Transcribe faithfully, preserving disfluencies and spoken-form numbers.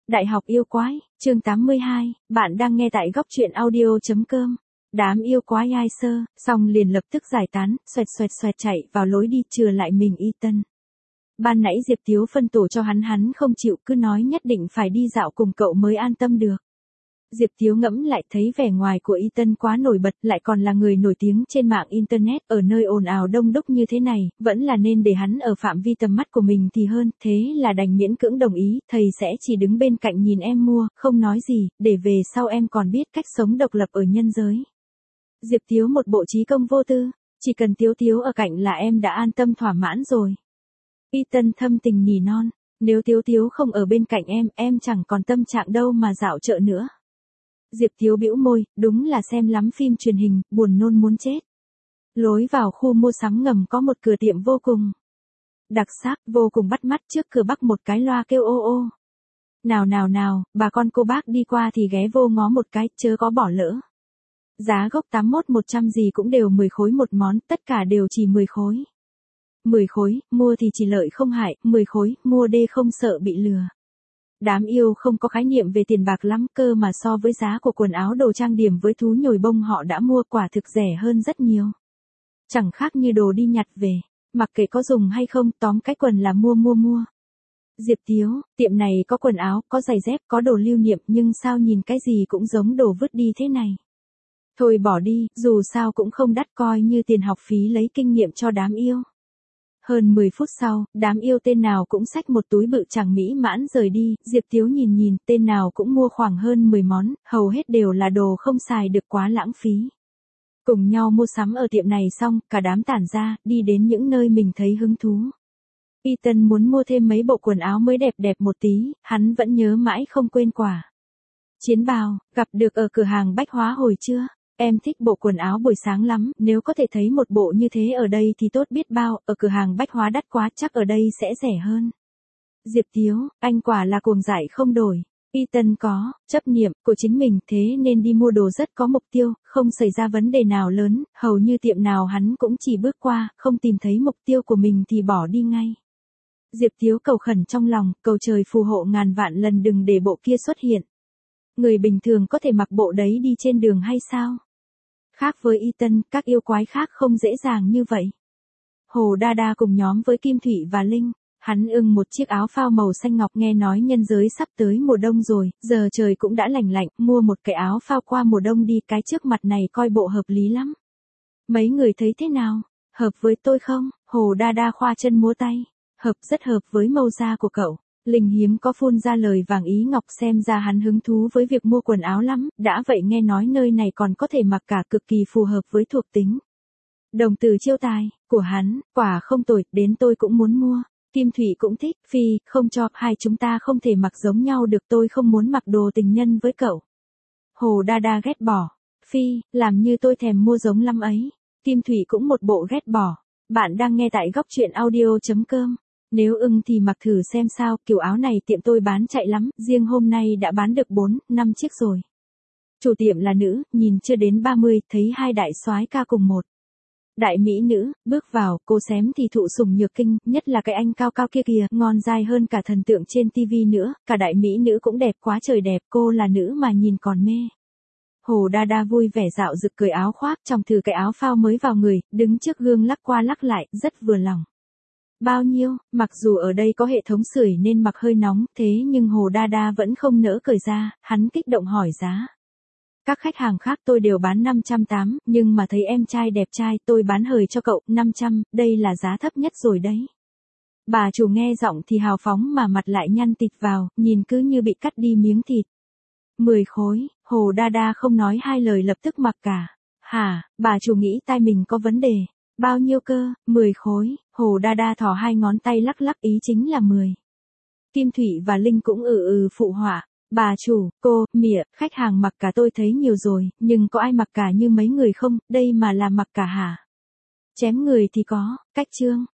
Đại học yêu quái, chương tám mươi hai, bạn đang nghe tại góc truyện audio.com. Đám yêu quái ai sơ, xong liền lập tức giải tán, xoẹt xoẹt xoẹt chạy vào lối đi chừa lại mình Ethan. Ban nãy Diệp Tiếu phân tổ cho hắn hắn không chịu, cứ nói nhất định phải đi dạo cùng cậu mới an tâm được. Diệp Tiếu ngẫm lại thấy vẻ ngoài của Ethan quá nổi bật, lại còn là người nổi tiếng trên mạng Internet, ở nơi ồn ào đông đúc như thế này, vẫn là nên để hắn ở phạm vi tầm mắt của mình thì hơn, thế là đành miễn cưỡng đồng ý, thầy sẽ chỉ đứng bên cạnh nhìn em mua, không nói gì, để về sau em còn biết cách sống độc lập ở nhân giới. Diệp Tiếu một bộ trí công vô tư, chỉ cần Tiếu Tiếu ở cạnh là em đã an tâm thỏa mãn rồi. Ethan thâm tình nỉ non, nếu Tiếu Tiếu không ở bên cạnh em, em chẳng còn tâm trạng đâu mà dạo chợ nữa. Diệp Tiếu bĩu môi, đúng là xem lắm phim truyền hình, buồn nôn muốn chết. Lối vào khu mua sắm ngầm có một cửa tiệm vô cùng đặc sắc, vô cùng bắt mắt, trước cửa bắc một cái loa kêu ô ô. Nào nào nào, bà con cô bác đi qua thì ghé vô ngó một cái, chớ có bỏ lỡ. Giá gốc tám mốt một trăm gì cũng đều mười khối một món, tất cả đều chỉ mười khối. mười khối, mua thì chỉ lợi không hại, mười khối, mua đê không sợ bị lừa. Đám yêu không có khái niệm về tiền bạc lắm, cơ mà so với giá của quần áo đồ trang điểm với thú nhồi bông họ đã mua quả thực rẻ hơn rất nhiều. Chẳng khác như đồ đi nhặt về, mặc kệ có dùng hay không, tóm cái quần là mua mua mua. Diệp Tiếu, tiệm này có quần áo, có giày dép, có đồ lưu niệm, nhưng sao nhìn cái gì cũng giống đồ vứt đi thế này. Thôi bỏ đi, dù sao cũng không đắt, coi như tiền học phí lấy kinh nghiệm cho đám yêu. Hơn mười phút sau, đám yêu tên nào cũng xách một túi bự chẳng mỹ mãn rời đi, Diệp Tiếu nhìn nhìn, tên nào cũng mua khoảng hơn mười món, hầu hết đều là đồ không xài được, quá lãng phí. Cùng nhau mua sắm ở tiệm này xong, cả đám tản ra, đi đến những nơi mình thấy hứng thú. Ethan muốn mua thêm mấy bộ quần áo mới đẹp đẹp một tí, hắn vẫn nhớ mãi không quên quả chiến bào, gặp được ở cửa hàng bách hóa hồi chưa? Em thích bộ quần áo buổi sáng lắm, nếu có thể thấy một bộ như thế ở đây thì tốt biết bao, ở cửa hàng bách hóa đắt quá, chắc ở đây sẽ rẻ hơn. Diệp Tiếu, anh quả là cuồng dại không đổi. Ethan có chấp niệm của chính mình, thế nên đi mua đồ rất có mục tiêu, không xảy ra vấn đề nào lớn, hầu như tiệm nào hắn cũng chỉ bước qua, không tìm thấy mục tiêu của mình thì bỏ đi ngay. Diệp Tiếu cầu khẩn trong lòng, cầu trời phù hộ ngàn vạn lần đừng để bộ kia xuất hiện. Người bình thường có thể mặc bộ đấy đi trên đường hay sao? Khác với Ethan, các yêu quái khác không dễ dàng như vậy. Hồ Đa Đa cùng nhóm với Kim Thủy và Linh, hắn ưng một chiếc áo phao màu xanh ngọc, nghe nói nhân giới sắp tới mùa đông rồi, giờ trời cũng đã lạnh lạnh, mua một cái áo phao qua mùa đông đi, cái trước mặt này coi bộ hợp lý lắm. Mấy người thấy thế nào? Hợp với tôi không? Hồ Đa Đa khoa chân múa tay. Hợp, rất hợp với màu da của cậu. Linh hiếm có phun ra lời vàng ý ngọc, xem ra hắn hứng thú với việc mua quần áo lắm, đã vậy nghe nói nơi này còn có thể mặc cả, cực kỳ phù hợp với thuộc tính. Đồng từ chiêu tài của hắn, quả không tồi, đến tôi cũng muốn mua. Kim Thủy cũng thích, Phi, không cho, hai chúng ta không thể mặc giống nhau được, tôi không muốn mặc đồ tình nhân với cậu. Hồ Đa Đa ghét bỏ. Phi, làm như tôi thèm mua giống lắm ấy. Kim Thủy cũng một bộ ghét bỏ. Bạn đang nghe tại góc truyện audio.com. Nếu ưng thì mặc thử xem sao, kiểu áo này tiệm tôi bán chạy lắm, riêng hôm nay đã bán được bốn, năm chiếc rồi. Chủ tiệm là nữ, nhìn chưa đến ba mươi, thấy hai đại soái ca cùng một đại mỹ nữ, bước vào, cô xém thì thụ sủng nhược kinh, nhất là cái anh cao cao kia kìa, ngon dai hơn cả thần tượng trên tivi nữa, cả đại mỹ nữ cũng đẹp quá trời đẹp, cô là nữ mà nhìn còn mê. Hồ Đa Đa vui vẻ dạo rực cởi áo khoác, trong thử cái áo phao mới vào người, đứng trước gương lắc qua lắc lại, rất vừa lòng. Bao nhiêu? Mặc dù ở đây có hệ thống sưởi nên mặc hơi nóng, thế nhưng Hồ Đa Đa vẫn không nỡ cởi ra, hắn kích động hỏi giá. Các khách hàng khác tôi đều bán năm trăm tám mươi, nhưng mà thấy em trai đẹp trai, tôi bán hời cho cậu, năm trăm, đây là giá thấp nhất rồi đấy. Bà chủ nghe giọng thì hào phóng mà mặt lại nhăn tịt vào, nhìn cứ như bị cắt đi miếng thịt. mười khối, Hồ Đa Đa không nói hai lời lập tức mặc cả. Hả, bà chủ nghĩ tai mình có vấn đề. Bao nhiêu cơ? mười khối, Hồ Đa Đa thò hai ngón tay lắc lắc, ý chính là mười. Kim Thủy và Linh cũng ừ ừ phụ họa. Bà chủ, cô, mỉa, khách hàng mặc cả tôi thấy nhiều rồi, nhưng có ai mặc cả như mấy người không, đây mà là mặc cả hả? Chém người thì có, cách trương,